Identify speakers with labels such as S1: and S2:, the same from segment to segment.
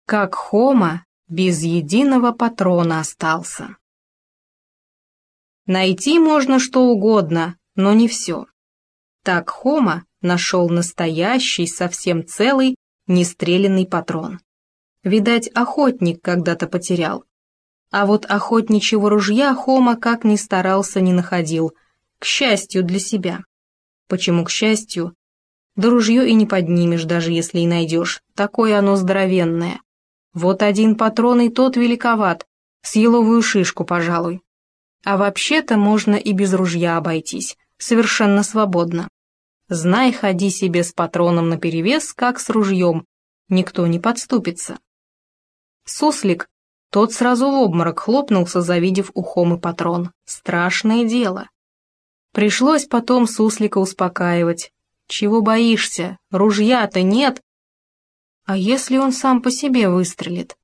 S1: Как Хома без единого патрона остался. Найти можно что угодно, но не все. Так Хома нашел настоящий, совсем целый, нестрелянный патрон. Видать, охотник когда-то потерял. А вот охотничьего ружья Хома как ни старался, не находил, к счастью для себя. Почему к счастью? Да ружье и не поднимешь, даже если и найдешь, такое оно здоровенное. Вот один патрон и тот великоват, с еловую шишку, пожалуй. А вообще-то можно и без ружья обойтись, совершенно свободно. Знай, ходи себе с патроном наперевес, как с ружьем, никто не подступится. Суслик, тот сразу в обморок хлопнулся, завидев у Хомы патрон. Страшное дело. Пришлось потом Суслика успокаивать. Чего боишься? Ружья-то нет. А если он сам по себе выстрелит?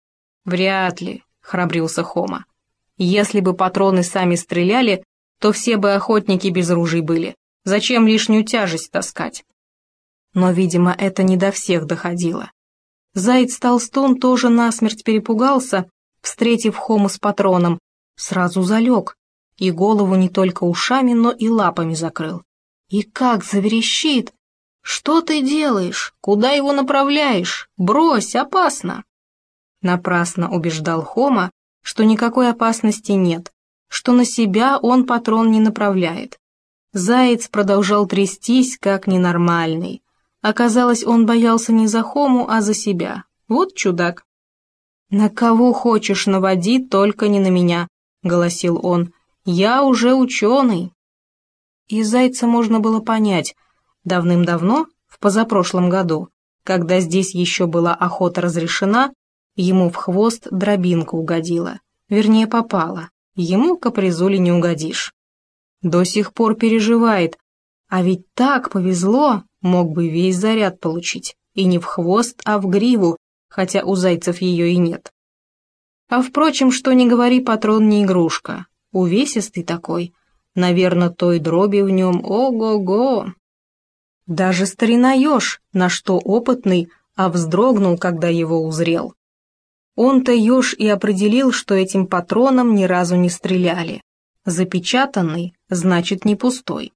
S1: Вряд ли, храбрился Хома. Если бы патроны сами стреляли, то все бы охотники без ружей были. Зачем лишнюю тяжесть таскать? Но, видимо, это не до всех доходило. Заяц-толстун тоже насмерть перепугался, встретив Хому с патроном, сразу залег, и голову не только ушами, но и лапами закрыл. И как заверещит! «Что ты делаешь? Куда его направляешь? Брось, опасно!» Напрасно убеждал Хома, что никакой опасности нет, что на себя он патрон не направляет. Заяц продолжал трястись, как ненормальный. Оказалось, он боялся не за Хому, а за себя. Вот чудак. «На кого хочешь наводи, только не на меня», — голосил он. «Я уже ученый». И Зайца можно было понять. Давным-давно, в позапрошлом году, когда здесь еще была охота разрешена, ему в хвост дробинка угодила, вернее попала, ему капризули не угодишь. До сих пор переживает, а ведь так повезло, мог бы весь заряд получить, и не в хвост, а в гриву, хотя у зайцев ее и нет. А впрочем, что ни говори, патрон не игрушка, увесистый такой, наверное, той дроби в нем ого-го. Даже старина еж, на что опытный, а вздрогнул, когда его узрел. Он-то еж и определил, что этим патроном ни разу не стреляли. Запечатанный, значит, не пустой.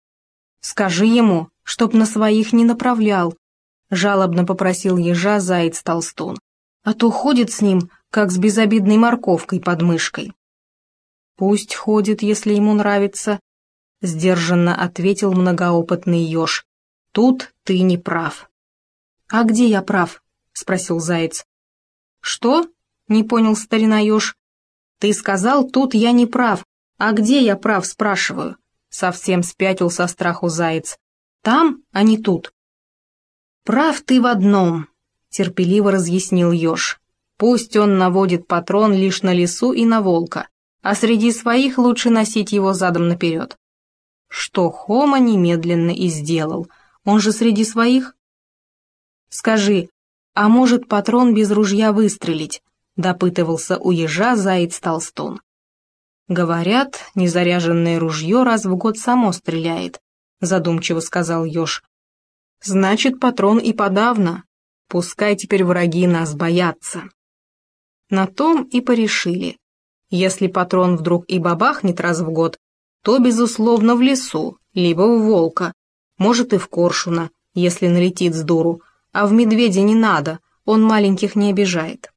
S1: «Скажи ему, чтоб на своих не направлял», — жалобно попросил ежа заяц-толстун, «а то ходит с ним, как с безобидной морковкой под мышкой». «Пусть ходит, если ему нравится», — сдержанно ответил многоопытный еж. «Тут ты не прав». «А где я прав?» — спросил заяц. «Что?» — не понял старина еж. «Ты сказал, тут я не прав. А где я прав, спрашиваю?» Совсем спятил со страху заяц. «Там, а не тут». «Прав ты в одном», — терпеливо разъяснил еж. «Пусть он наводит патрон лишь на лису и на волка, а среди своих лучше носить его задом наперед». Что Хома немедленно и сделал. Он же среди своих. «Скажи, а может патрон без ружья выстрелить?» — допытывался у ежа заяц-толстун. «Говорят, незаряженное ружье раз в год само стреляет», — задумчиво сказал еж. «Значит, патрон и подавно. Пускай теперь враги нас боятся». На том и порешили. Если патрон вдруг и бабахнет раз в год, то, безусловно, в лесу, либо в волка, может и в коршуна, если налетит с дуру, а в медведя не надо, он маленьких не обижает.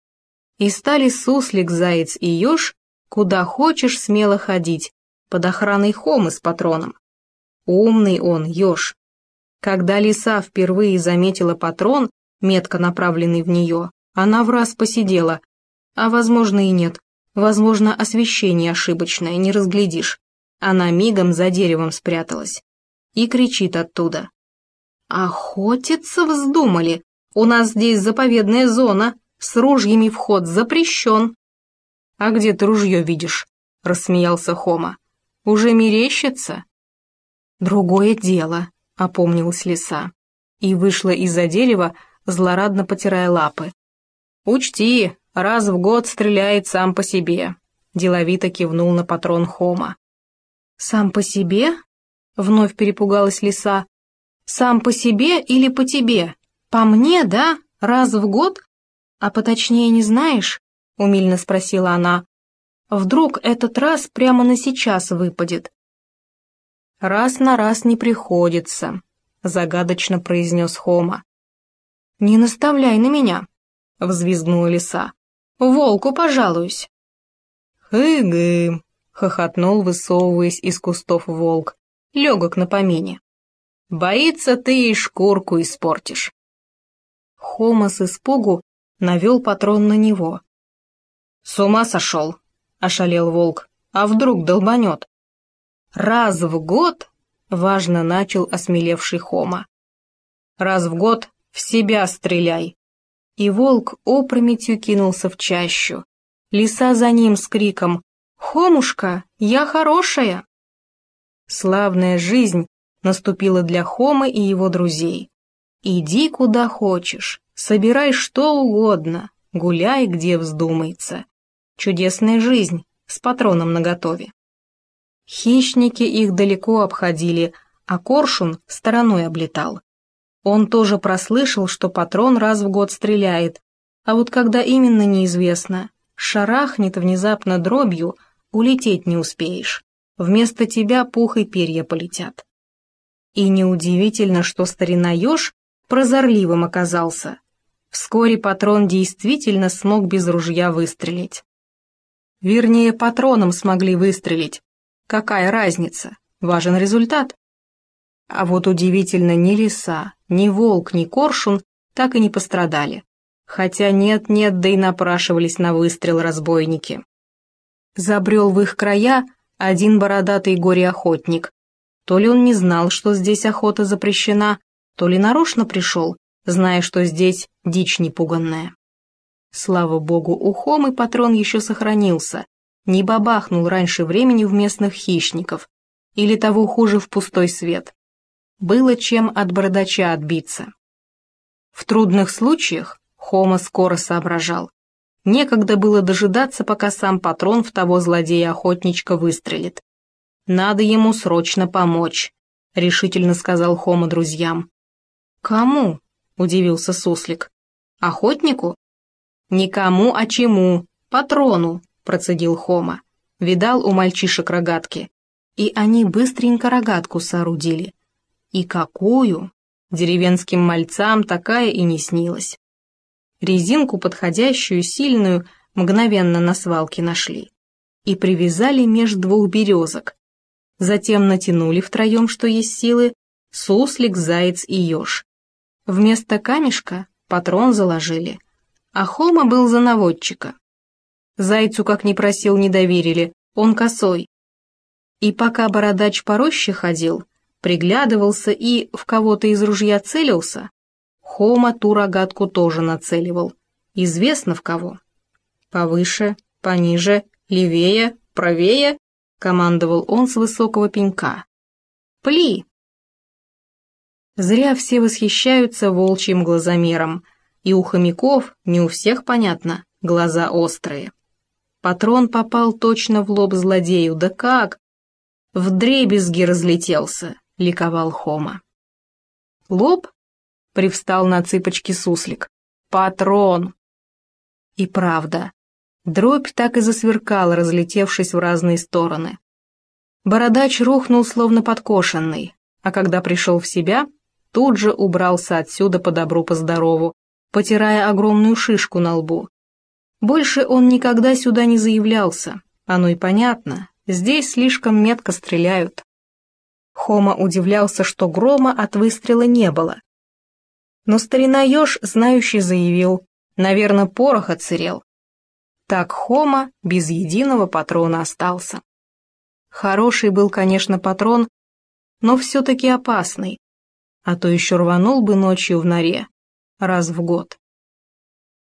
S1: И стали суслик, заяц и еж куда хочешь смело ходить, под охраной Хомы с патроном. Умный он, еж. Когда лиса впервые заметила патрон, метко направленный в нее, она враз посидела, а возможно и нет, возможно освещение ошибочное, не разглядишь. Она мигом за деревом спряталась и кричит оттуда. «Охотиться вздумали? У нас здесь заповедная зона, с ружьями вход запрещен». «А где ты ружье видишь?» — рассмеялся Хома. «Уже мерещится?» «Другое дело», — опомнилась лиса, и вышла из-за дерева, злорадно потирая лапы. «Учти, раз в год стреляет сам по себе», — деловито кивнул на патрон Хома. «Сам по себе?» — вновь перепугалась лиса. «Сам по себе или по тебе? По мне, да? Раз в год? «А поточнее не знаешь?» — умильно спросила она. «Вдруг этот раз прямо на сейчас выпадет?» «Раз на раз не приходится», — загадочно произнес Хома. «Не наставляй на меня», — взвизгнула лиса. «Волку пожалуюсь». «Хы-гы», — хохотнул, высовываясь из кустов волк, легок на помине. «Боится ты и шкурку испортишь». Хома с испугу навел патрон на него. «С ума сошел», — ошалел волк, — «а вдруг долбанет?» «Раз в год», — важно начал осмелевший Хома. «Раз в год в себя стреляй». И волк опрометью кинулся в чащу. Лиса за ним с криком «Хомушка, я хорошая!». Славная жизнь наступила для Хомы и его друзей. Иди куда хочешь, собирай что угодно, гуляй где вздумается. Чудесная жизнь с патроном наготове. Хищники их далеко обходили, а коршун стороной облетал. Он тоже прослышал, что патрон раз в год стреляет, а вот когда именно неизвестно. Шарахнет внезапно дробью, улететь не успеешь. Вместо тебя пух и перья полетят. И неудивительно, что старина еж прозорливым оказался. Вскоре патрон действительно смог без ружья выстрелить. Вернее, патроном смогли выстрелить. Какая разница? Важен результат. А вот удивительно, ни лиса, ни волк, ни коршун так и не пострадали. Хотя нет-нет, да и напрашивались на выстрел разбойники. Забрел в их края один бородатый горе-охотник. То ли он не знал, что здесь охота запрещена, то ли нарочно пришел, зная, что здесь дичь непуганная. Слава богу, у Хомы патрон еще сохранился, не бабахнул раньше времени в местных хищников, или того хуже в пустой свет. Было чем от бородача отбиться. В трудных случаях Хома скоро соображал. Некогда было дожидаться, пока сам патрон в того злодея-охотничка выстрелит. «Надо ему срочно помочь», — решительно сказал Хома друзьям. «Кому?» — удивился суслик. «Охотнику?» «Никому, а чему? Патрону», — процедил Хома. Видал у мальчишек рогатки. И они быстренько рогатку соорудили. И какую? Деревенским мальцам такая и не снилась. Резинку подходящую, сильную, мгновенно на свалке нашли. И привязали меж двух березок. Затем натянули втроем, что есть силы, суслик, заяц и еж. Вместо камешка патрон заложили, а Хома был за наводчика. Зайцу, как ни просил, не доверили, он косой. И пока бородач по роще ходил, приглядывался и в кого-то из ружья целился, Хома ту рогатку тоже нацеливал. Известно в кого. Повыше, пониже, левее, правее, командовал он с высокого пенька. Пли! Зря все восхищаются волчьим глазомером, и у хомяков, не у всех понятно, глаза острые. Патрон попал точно в лоб злодею, да как? Вдребезги разлетелся, ликовал Хома. Лоб? Привстал на цыпочки суслик. Патрон! И правда, дробь так и засверкала, разлетевшись в разные стороны. Бородач рухнул, словно подкошенный, а когда пришел в себя, тут же убрался отсюда по добру по здорову, потирая огромную шишку на лбу. Больше он никогда сюда не заявлялся, оно и понятно, здесь слишком метко стреляют. Хома удивлялся, что грома от выстрела не было. Но старина еж, знающий, заявил, наверное, порох отсырел. Так Хома без единого патрона остался. Хороший был, конечно, патрон, но все-таки опасный, а то еще рванул бы ночью в норе, раз в год.